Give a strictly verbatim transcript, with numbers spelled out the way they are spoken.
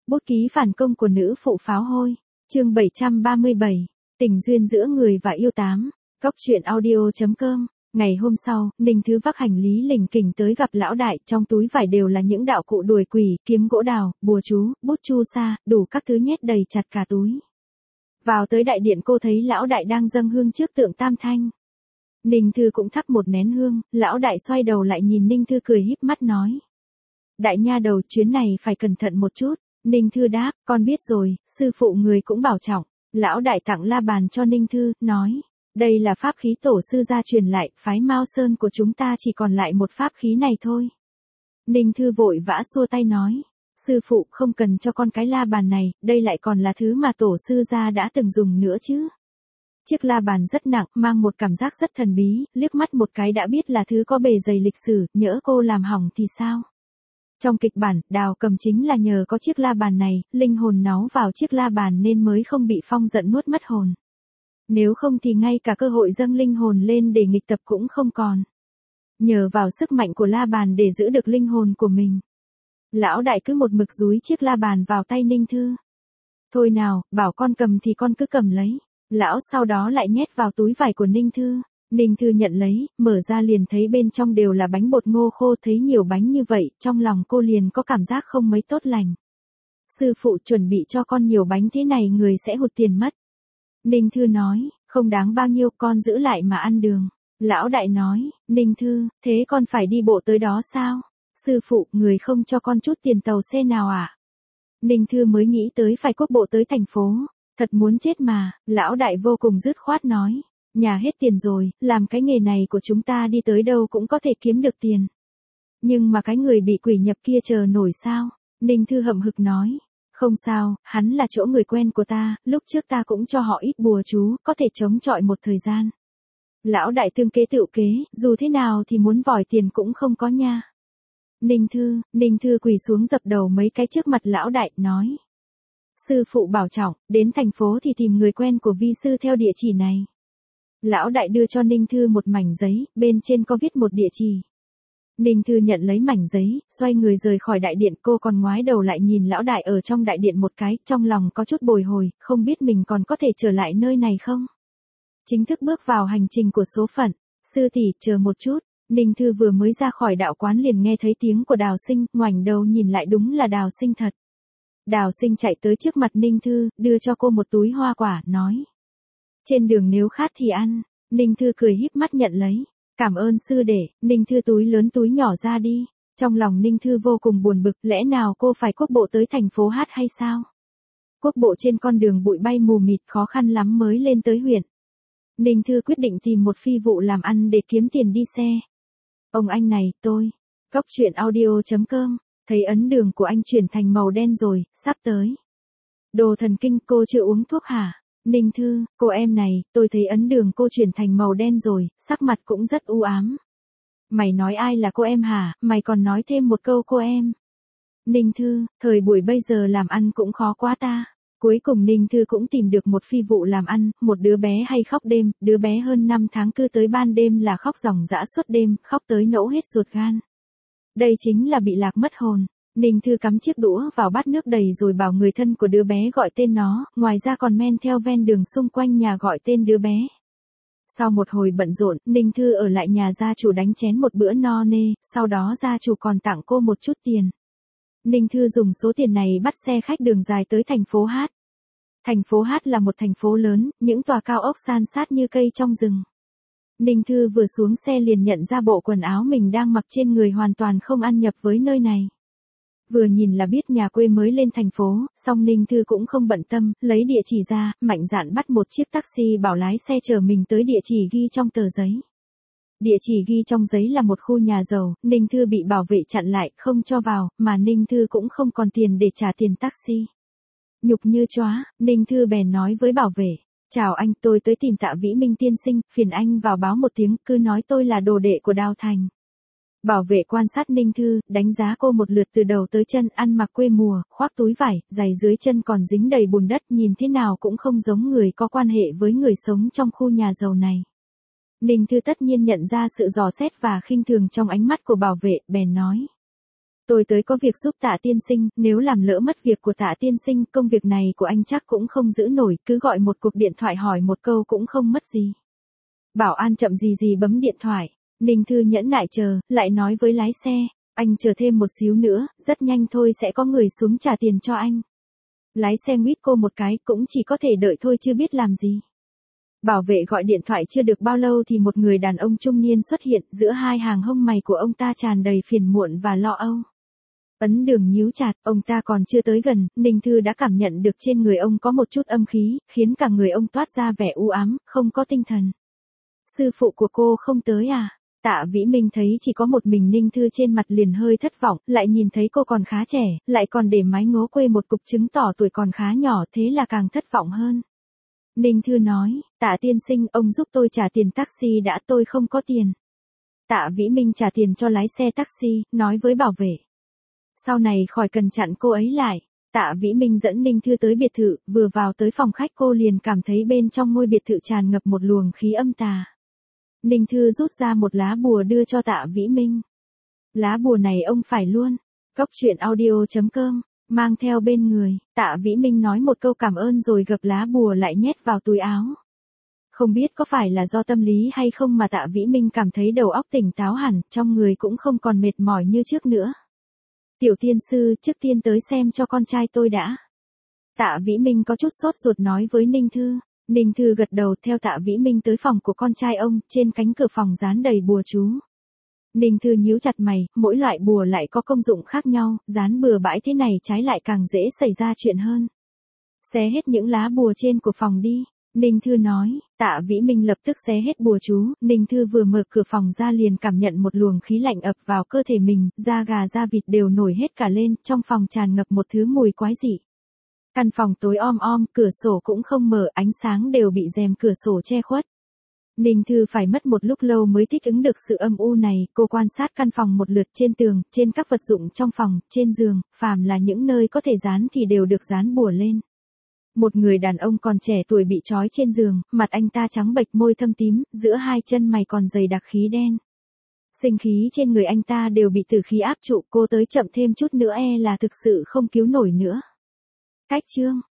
Bút ký phản công của nữ phụ pháo hôi. Chương bảy trăm ba mươi bảy. Tình duyên giữa người và yêu tám. Cóc truyện audio chấm com. Ngày hôm sau, Ninh Thư vác hành lý lỉnh kỉnh tới gặp lão đại, trong túi vải đều là những đạo cụ đuổi quỷ, kiếm gỗ đào, bùa chú, bút chu sa, đủ các thứ nhét đầy chặt cả túi. Vào tới đại điện cô thấy lão đại đang dâng hương trước tượng Tam Thanh. Ninh Thư cũng thắp một nén hương, lão đại xoay đầu lại nhìn Ninh Thư cười híp mắt nói. Đại nha đầu, chuyến này phải cẩn thận một chút. Ninh Thư đáp, con biết rồi, sư phụ người cũng bảo trọng. Lão đại tặng la bàn cho Ninh Thư, nói. Đây là pháp khí tổ sư gia truyền lại, phái Mao Sơn của chúng ta chỉ còn lại một pháp khí này thôi. Ninh Thư vội vã xua tay nói. Sư phụ không cần cho con cái la bàn này, đây lại còn là thứ mà tổ sư gia đã từng dùng nữa chứ. Chiếc la bàn rất nặng, mang một cảm giác rất thần bí, liếc mắt một cái đã biết là thứ có bề dày lịch sử, nhỡ cô làm hỏng thì sao? Trong kịch bản, Đào Cầm chính là nhờ có chiếc la bàn này, linh hồn náu vào chiếc la bàn nên mới không bị Phong giận nuốt mất hồn. Nếu không thì ngay cả cơ hội dâng linh hồn lên để nghịch tập cũng không còn. Nhờ vào sức mạnh của la bàn để giữ được linh hồn của mình. Lão đại cứ một mực dúi chiếc la bàn vào tay Ninh Thư. Thôi nào, bảo con cầm thì con cứ cầm lấy. Lão sau đó lại nhét vào túi vải của Ninh Thư. Ninh Thư nhận lấy, mở ra liền thấy bên trong đều là bánh bột ngô khô, thấy nhiều bánh như vậy, trong lòng cô liền có cảm giác không mấy tốt lành. Sư phụ chuẩn bị cho con nhiều bánh thế này người sẽ hụt tiền mất. Ninh Thư nói, không đáng bao nhiêu, con giữ lại mà ăn đường. Lão đại nói, Ninh Thư, thế con phải đi bộ tới đó sao? Sư phụ, người không cho con chút tiền tàu xe nào à? Ninh Thư mới nghĩ tới phải quốc bộ tới thành phố. Thật muốn chết mà, lão đại vô cùng dứt khoát nói. Nhà hết tiền rồi, làm cái nghề này của chúng ta đi tới đâu cũng có thể kiếm được tiền. Nhưng mà cái người bị quỷ nhập kia chờ nổi sao? Ninh Thư hậm hực nói. Không sao, hắn là chỗ người quen của ta, lúc trước ta cũng cho họ ít bùa chú, có thể chống chọi một thời gian. Lão đại tương kế tựu kế, dù thế nào thì muốn vòi tiền cũng không có nha. Ninh Thư, Ninh Thư quỳ xuống dập đầu mấy cái trước mặt lão đại, nói. Sư phụ bảo trọng, đến thành phố thì tìm người quen của vi sư theo địa chỉ này. Lão đại đưa cho Ninh Thư một mảnh giấy, bên trên có viết một địa chỉ. Ninh Thư nhận lấy mảnh giấy, xoay người rời khỏi đại điện, cô còn ngoái đầu lại nhìn lão đại ở trong đại điện một cái, trong lòng có chút bồi hồi, không biết mình còn có thể trở lại nơi này không? Chính thức bước vào hành trình của số phận. Sư tỷ, chờ một chút. Ninh Thư vừa mới ra khỏi đạo quán liền nghe thấy tiếng của Đào Sinh, ngoảnh đầu nhìn lại đúng là Đào Sinh thật. Đào Sinh chạy tới trước mặt Ninh Thư, đưa cho cô một túi hoa quả, nói. Trên đường nếu khát thì ăn. Ninh Thư cười híp mắt nhận lấy. Cảm ơn sư đệ. Ninh Thư túi lớn túi nhỏ ra đi. Trong lòng Ninh Thư vô cùng buồn bực, lẽ nào cô phải quốc bộ tới thành phố Hát hay sao? Quốc bộ trên con đường bụi bay mù mịt, khó khăn lắm mới lên tới huyện. Ninh Thư quyết định tìm một phi vụ làm ăn để kiếm tiền đi xe. Ông anh này, tôi. Cóc truyện audio chấm com. Thấy ấn đường của anh chuyển thành màu đen rồi, sắp tới. Đồ thần kinh, cô chưa uống thuốc hả? Ninh Thư, cô em này, tôi thấy ấn đường cô chuyển thành màu đen rồi, sắc mặt cũng rất u ám. Mày nói ai là cô em hả, mày còn nói thêm một câu cô em. Ninh Thư, thời buổi bây giờ làm ăn cũng khó quá ta. Cuối cùng Ninh Thư cũng tìm được một phi vụ làm ăn, một đứa bé hay khóc đêm, đứa bé hơn năm tháng cứ tới ban đêm là khóc ròng rã suốt đêm, khóc tới nổ hết ruột gan. Đây chính là bị lạc mất hồn. Ninh Thư cắm chiếc đũa vào bát nước đầy rồi bảo người thân của đứa bé gọi tên nó, ngoài ra còn men theo ven đường xung quanh nhà gọi tên đứa bé. Sau một hồi bận rộn, Ninh Thư ở lại nhà gia chủ đánh chén một bữa no nê, sau đó gia chủ còn tặng cô một chút tiền. Ninh Thư dùng số tiền này bắt xe khách đường dài tới thành phố Hát. Thành phố Hát là một thành phố lớn, những tòa cao ốc san sát như cây trong rừng. Ninh Thư vừa xuống xe liền nhận ra bộ quần áo mình đang mặc trên người hoàn toàn không ăn nhập với nơi này. Vừa nhìn là biết nhà quê mới lên thành phố, song Ninh Thư cũng không bận tâm, lấy địa chỉ ra, mạnh dạn bắt một chiếc taxi bảo lái xe chở mình tới địa chỉ ghi trong tờ giấy. Địa chỉ ghi trong giấy là một khu nhà giàu, Ninh Thư bị bảo vệ chặn lại, không cho vào, mà Ninh Thư cũng không còn tiền để trả tiền taxi. Nhục như chóa, Ninh Thư bèn nói với bảo vệ. Chào anh, tôi tới tìm Tạ Vĩ Minh tiên sinh, phiền anh vào báo một tiếng, cứ nói tôi là đồ đệ của Đào Thành. Bảo vệ quan sát Ninh Thư, đánh giá cô một lượt từ đầu tới chân, ăn mặc quê mùa, khoác túi vải, giày dưới chân còn dính đầy bùn đất, nhìn thế nào cũng không giống người có quan hệ với người sống trong khu nhà giàu này. Ninh Thư tất nhiên nhận ra sự dò xét và khinh thường trong ánh mắt của bảo vệ, bèn nói. Tôi tới có việc giúp Tạ tiên sinh, nếu làm lỡ mất việc của Tạ tiên sinh, công việc này của anh chắc cũng không giữ nổi, cứ gọi một cuộc điện thoại hỏi một câu cũng không mất gì. Bảo an chậm gì gì bấm điện thoại, Ninh Thư nhẫn nại chờ, lại nói với lái xe, anh chờ thêm một xíu nữa, rất nhanh thôi sẽ có người xuống trả tiền cho anh. Lái xe nguyết cô một cái, cũng chỉ có thể đợi thôi chứ biết làm gì. Bảo vệ gọi điện thoại chưa được bao lâu thì một người đàn ông trung niên xuất hiện, giữa hai hàng hông mày của ông ta tràn đầy phiền muộn và lo âu. Ấn Đường nhíu chặt, ông ta còn chưa tới gần, Ninh Thư đã cảm nhận được trên người ông có một chút âm khí, khiến cả người ông toát ra vẻ u ám, không có tinh thần. Sư phụ của cô không tới à? Tạ Vĩ Minh thấy chỉ có một mình Ninh Thư trên mặt liền hơi thất vọng, lại nhìn thấy cô còn khá trẻ, lại còn để mái ngố quê một cục chứng tỏ tuổi còn khá nhỏ, thế là càng thất vọng hơn. Ninh Thư nói, Tạ tiên sinh, ông giúp tôi trả tiền taxi đã, tôi không có tiền. Tạ Vĩ Minh trả tiền cho lái xe taxi, nói với bảo vệ. Sau này khỏi cần chặn cô ấy lại. Tạ Vĩ Minh dẫn Ninh Thư tới biệt thự, vừa vào tới phòng khách cô liền cảm thấy bên trong ngôi biệt thự tràn ngập một luồng khí âm tà. Ninh Thư rút ra một lá bùa đưa cho Tạ Vĩ Minh. Lá bùa này ông phải luôn. Cốc truyện audio chấm com, mang theo bên người, Tạ Vĩ Minh nói một câu cảm ơn rồi gập lá bùa lại nhét vào túi áo. Không biết có phải là do tâm lý hay không mà Tạ Vĩ Minh cảm thấy đầu óc tỉnh táo hẳn, trong người cũng không còn mệt mỏi như trước nữa. Tiểu tiên sư, trước tiên tới xem cho con trai tôi đã. Tạ Vĩ Minh có chút sốt ruột nói với Ninh Thư. Ninh Thư gật đầu theo Tạ Vĩ Minh tới phòng của con trai ông, trên cánh cửa phòng dán đầy bùa chú. Ninh Thư nhíu chặt mày, mỗi loại bùa lại có công dụng khác nhau, dán bừa bãi thế này trái lại càng dễ xảy ra chuyện hơn. Xé hết những lá bùa trên của phòng đi. Ninh Thư nói, Tạ Vĩ Minh lập tức xé hết bùa chú, Ninh Thư vừa mở cửa phòng ra liền cảm nhận một luồng khí lạnh ập vào cơ thể mình, da gà da vịt đều nổi hết cả lên, trong phòng tràn ngập một thứ mùi quái dị. Căn phòng tối om om, cửa sổ cũng không mở, ánh sáng đều bị rèm cửa sổ che khuất. Ninh Thư phải mất một lúc lâu mới thích ứng được sự âm u này, cô quan sát căn phòng một lượt, trên tường, trên các vật dụng trong phòng, trên giường, phàm là những nơi có thể dán thì đều được dán bùa lên. Một người đàn ông còn trẻ tuổi bị trói trên giường, mặt anh ta trắng bệch, môi thâm tím, giữa hai chân mày còn dày đặc khí đen. Sinh khí trên người anh ta đều bị tử khí áp trụ, cô tới chậm thêm chút nữa e là thực sự không cứu nổi nữa. Cách chương